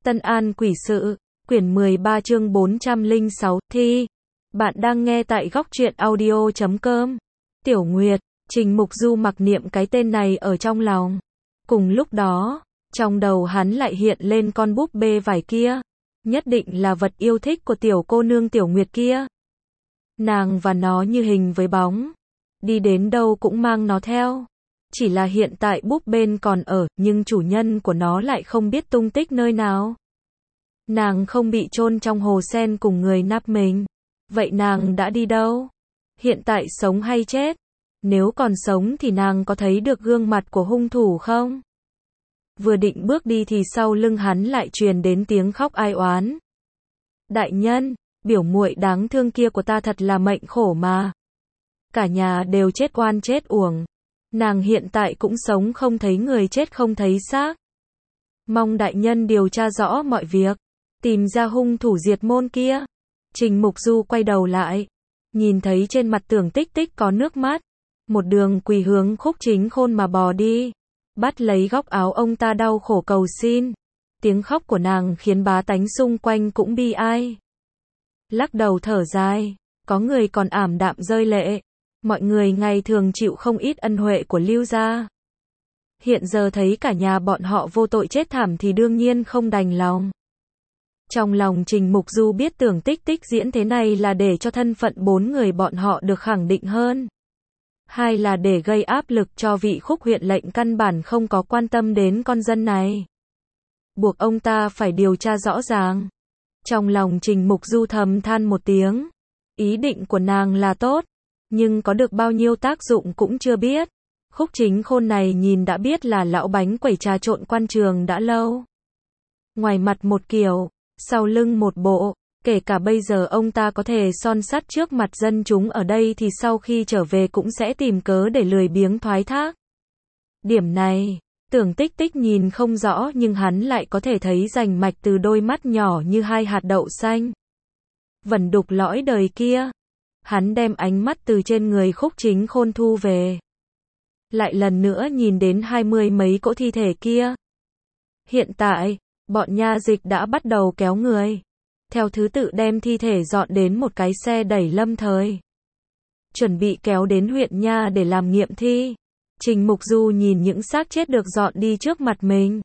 Tân An Quỷ Sự, quyển 13 chương 406, thi. Bạn đang nghe tại góc truyện audio.com. Tiểu Nguyệt, Trình Mục Du mặc niệm cái tên này ở trong lòng. Cùng lúc đó, trong đầu hắn lại hiện lên con búp bê vải kia. Nhất định là vật yêu thích của tiểu cô nương Tiểu Nguyệt kia. Nàng và nó như hình với bóng. Đi đến đâu cũng mang nó theo. Chỉ là hiện tại búp bên còn ở, nhưng chủ nhân của nó lại không biết tung tích nơi nào. Nàng không bị chôn trong hồ sen cùng người nắp mình. Vậy nàng đã đi đâu? Hiện tại sống hay chết? Nếu còn sống thì nàng có thấy được gương mặt của hung thủ không? Vừa định bước đi thì sau lưng hắn lại truyền đến tiếng khóc ai oán. Đại nhân, biểu muội đáng thương kia của ta thật là mệnh khổ mà. Cả nhà đều chết oan chết uổng. Nàng hiện tại cũng sống không thấy người chết không thấy xác. Mong đại nhân điều tra rõ mọi việc, tìm ra hung thủ diệt môn kia. Trình Mục Du quay đầu lại, nhìn thấy trên mặt Tưởng Tích Tích có nước mắt, một đường quỳ hướng Khúc Chính Khôn mà bò đi, bắt lấy góc áo ông ta đau khổ cầu xin. Tiếng khóc của nàng khiến bá tánh xung quanh cũng bi ai. Lắc đầu thở dài, có người còn ảm đạm rơi lệ. Mọi người ngày thường chịu không ít ân huệ của Lưu gia. Hiện giờ thấy cả nhà bọn họ vô tội chết thảm thì đương nhiên không đành lòng. Trong lòng Trình Mục Du biết Tưởng Tích Tích diễn thế này là để cho thân phận bốn người bọn họ được khẳng định hơn. Hai là để gây áp lực cho vị Khúc huyện lệnh căn bản không có quan tâm đến con dân này. Buộc ông ta phải điều tra rõ ràng. Trong lòng Trình Mục Du thầm than một tiếng. Ý định của nàng là tốt, nhưng có được bao nhiêu tác dụng cũng chưa biết. Khúc Chính Khôn này nhìn đã biết là lão bánh quẩy trà trộn quan trường đã lâu. Ngoài mặt một kiểu, sau lưng một bộ, kể cả bây giờ ông ta có thể son sắt trước mặt dân chúng ở đây thì sau khi trở về cũng sẽ tìm cớ để lười biếng thoái thác. Điểm này, Tưởng Tích Tích nhìn không rõ nhưng hắn lại có thể thấy rành mạch từ đôi mắt nhỏ như hai hạt đậu xanh. Vẩn đục lõi đời kia. Hắn đem ánh mắt từ trên người Khúc Chính Khôn thu về. Lại lần nữa nhìn đến 20 mấy cỗ thi thể kia. Hiện tại, bọn nha dịch đã bắt đầu kéo người. Theo thứ tự đem thi thể dọn đến một cái xe đẩy lâm thời. Chuẩn bị kéo đến huyện nha để làm nghiệm thi. Trình Mục Du nhìn những xác chết được dọn đi trước mặt mình.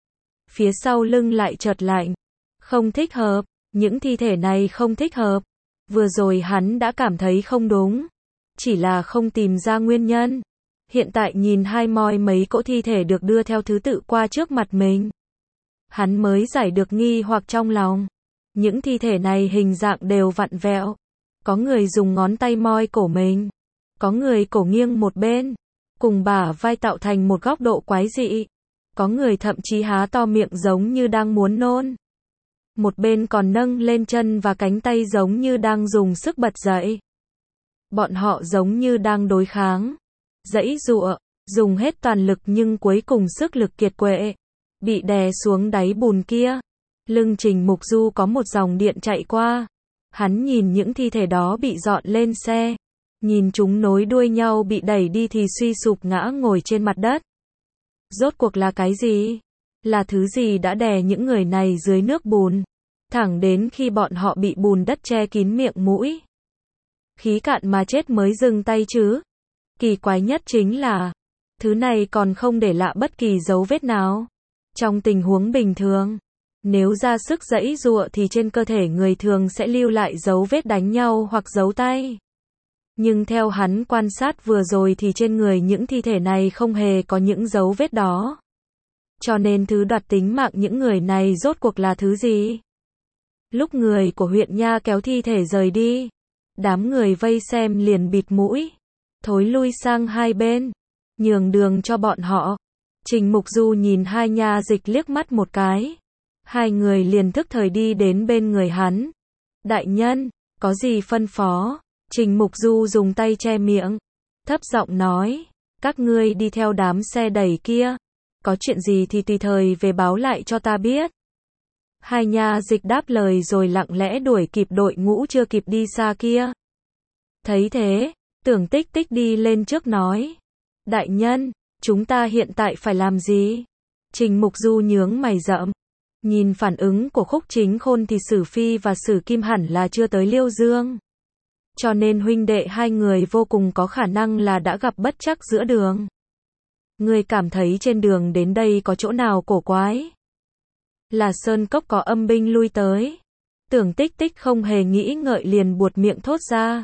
Phía sau lưng lại chợt lạnh. Không thích hợp, những thi thể này không thích hợp. Vừa rồi hắn đã cảm thấy không đúng, chỉ là không tìm ra nguyên nhân. Hiện tại nhìn mấy cỗ thi thể được đưa theo thứ tự qua trước mặt mình, hắn mới giải được nghi hoặc trong lòng. Những thi thể này hình dạng đều vặn vẹo. Có người dùng ngón tay moi cổ mình, có người cổ nghiêng một bên, cùng bả vai tạo thành một góc độ quái dị. Có người thậm chí há to miệng giống như đang muốn nôn. Một bên còn nâng lên chân và cánh tay giống như đang dùng sức bật dậy. Bọn họ giống như đang đối kháng, giãy giụa, dùng hết toàn lực nhưng cuối cùng sức lực kiệt quệ, bị đè xuống đáy bùn kia. Lưng Trình Mục Du có một dòng điện chạy qua. Hắn nhìn những thi thể đó bị dọn lên xe, nhìn chúng nối đuôi nhau bị đẩy đi thì suy sụp ngã ngồi trên mặt đất. Rốt cuộc là cái gì? Là thứ gì đã đè những người này dưới nước bùn, thẳng đến khi bọn họ bị bùn đất che kín miệng mũi. Khí cạn mà chết mới dừng tay chứ. Kỳ quái nhất chính là, thứ này còn không để lại bất kỳ dấu vết nào. Trong tình huống bình thường, nếu ra sức giãy giụa thì trên cơ thể người thường sẽ lưu lại dấu vết đánh nhau hoặc dấu tay. Nhưng theo hắn quan sát vừa rồi thì trên người những thi thể này không hề có những dấu vết đó. Cho nên thứ đoạt tính mạng những người này rốt cuộc là thứ gì? Lúc người của huyện nha kéo thi thể rời đi, đám người vây xem liền bịt mũi, thối lui sang hai bên, nhường đường cho bọn họ. Trình Mục Du nhìn hai nha dịch liếc mắt một cái. Hai người liền thức thời đi đến bên người hắn. Đại nhân, có gì phân phó? Trình Mục Du dùng tay che miệng, thấp giọng nói, các ngươi đi theo đám xe đẩy kia. Có chuyện gì thì tùy thời về báo lại cho ta biết. Hai nha dịch đáp lời rồi lặng lẽ đuổi kịp đội ngũ chưa kịp đi xa kia. Thấy thế, Tưởng Tích Tích đi lên trước nói. Đại nhân, chúng ta hiện tại phải làm gì? Trình Mục Du nhướng mày rậm. Nhìn phản ứng của Khúc Chính Khôn thì Sử Phi và Sử Kim hẳn là chưa tới Liêu Dương. Cho nên huynh đệ hai người vô cùng có khả năng là đã gặp bất trắc giữa đường. Ngươi cảm thấy trên đường đến đây có chỗ nào cổ quái? Là sơn cốc có âm binh lui tới. Tưởng Tích Tích không hề nghĩ ngợi liền buột miệng thốt ra.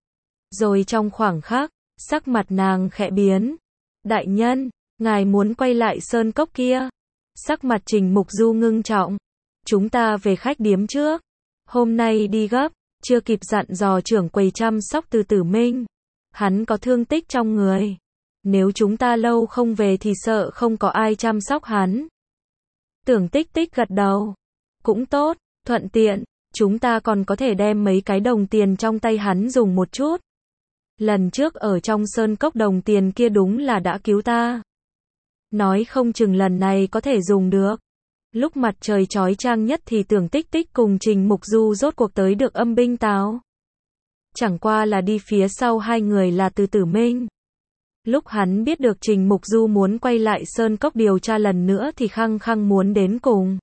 Rồi trong khoảng khắc, sắc mặt nàng khẽ biến. Đại nhân, ngài muốn quay lại sơn cốc kia. Sắc mặt Trình Mục Du ngưng trọng. Chúng ta về khách điếm trước. Hôm nay đi gấp, chưa kịp dặn dò trưởng quầy chăm sóc Từ Tử Minh. Hắn có thương tích trong người. Nếu chúng ta lâu không về thì sợ không có ai chăm sóc hắn. Tưởng Tích Tích gật đầu. Cũng tốt, thuận tiện, chúng ta còn có thể đem mấy cái đồng tiền trong tay hắn dùng một chút. Lần trước ở trong sơn cốc đồng tiền kia đúng là đã cứu ta. Nói không chừng lần này có thể dùng được. Lúc mặt trời chói chang nhất thì Tưởng Tích Tích cùng Trình Mục Du rốt cuộc tới được âm binh táo. Chẳng qua là đi phía sau hai người là Từ Tử Minh. Lúc hắn biết được Trình Mục Du muốn quay lại sơn cốc điều tra lần nữa thì khăng khăng muốn đến cùng.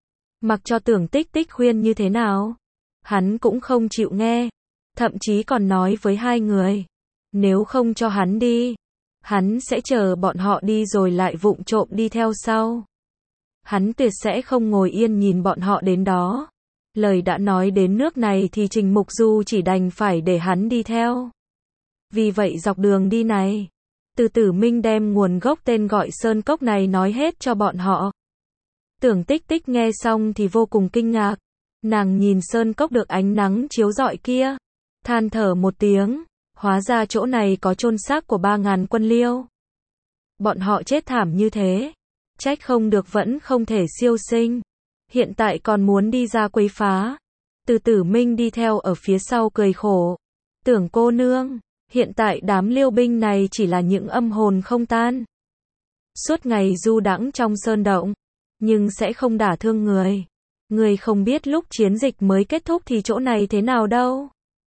Mặc cho Tưởng Tích Tích khuyên như thế nào, hắn cũng không chịu nghe. Thậm chí còn nói với hai người, nếu không cho hắn đi, hắn sẽ chờ bọn họ đi rồi lại vụng trộm đi theo sau. Hắn tuyệt sẽ không ngồi yên nhìn bọn họ đến đó. Lời đã nói đến nước này thì Trình Mục Du chỉ đành phải để hắn đi theo. Vì vậy dọc đường đi này, Từ Tử Minh đem nguồn gốc tên gọi sơn cốc này nói hết cho bọn họ. Tưởng Tích Tích nghe xong thì vô cùng kinh ngạc. Nàng nhìn sơn cốc được ánh nắng chiếu rọi kia, than thở một tiếng, hóa ra chỗ này có chôn xác của 3.000 quân Liêu. Bọn họ chết thảm như thế, trách không được vẫn không thể siêu sinh. Hiện tại còn muốn đi ra quấy phá. Từ Tử Minh đi theo ở phía sau cười khổ. Tưởng cô nương, hiện tại đám Liêu binh này chỉ là những âm hồn không tan. Suốt ngày du đãng trong sơn động, nhưng sẽ không đả thương người. Người không biết lúc chiến dịch mới kết thúc thì chỗ này thế nào đâu.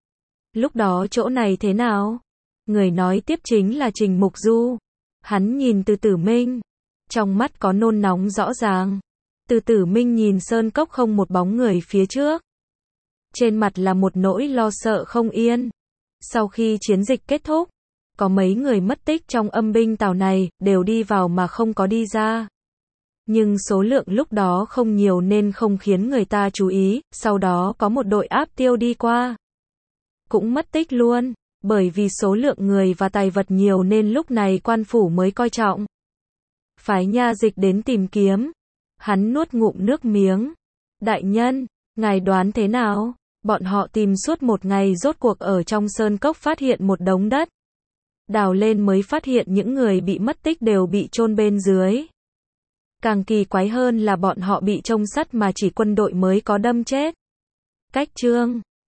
Lúc đó chỗ này thế nào? Người nói tiếp chính là Trình Mục Du. Hắn nhìn Từ Tử Minh, trong mắt có nôn nóng rõ ràng. Từ Tử Minh nhìn sơn cốc không một bóng người phía trước. Trên mặt là một nỗi lo sợ không yên. Sau khi chiến dịch kết thúc, có mấy người mất tích trong âm binh tào này, đều đi vào mà không có đi ra. Nhưng số lượng lúc đó không nhiều nên không khiến người ta chú ý, sau đó có một đội áp tiêu đi qua. Cũng mất tích luôn, bởi vì số lượng người và tài vật nhiều nên lúc này quan phủ mới coi trọng. Phái nha dịch đến tìm kiếm. Hắn nuốt ngụm nước miếng. Đại nhân, ngài đoán thế nào? Bọn họ tìm suốt một ngày rốt cuộc ở trong sơn cốc phát hiện một đống đất. Đào lên mới phát hiện những người bị mất tích đều bị chôn bên dưới. Càng kỳ quái hơn là bọn họ bị chông sắt mà chỉ quân đội mới có đâm chết. Cách chương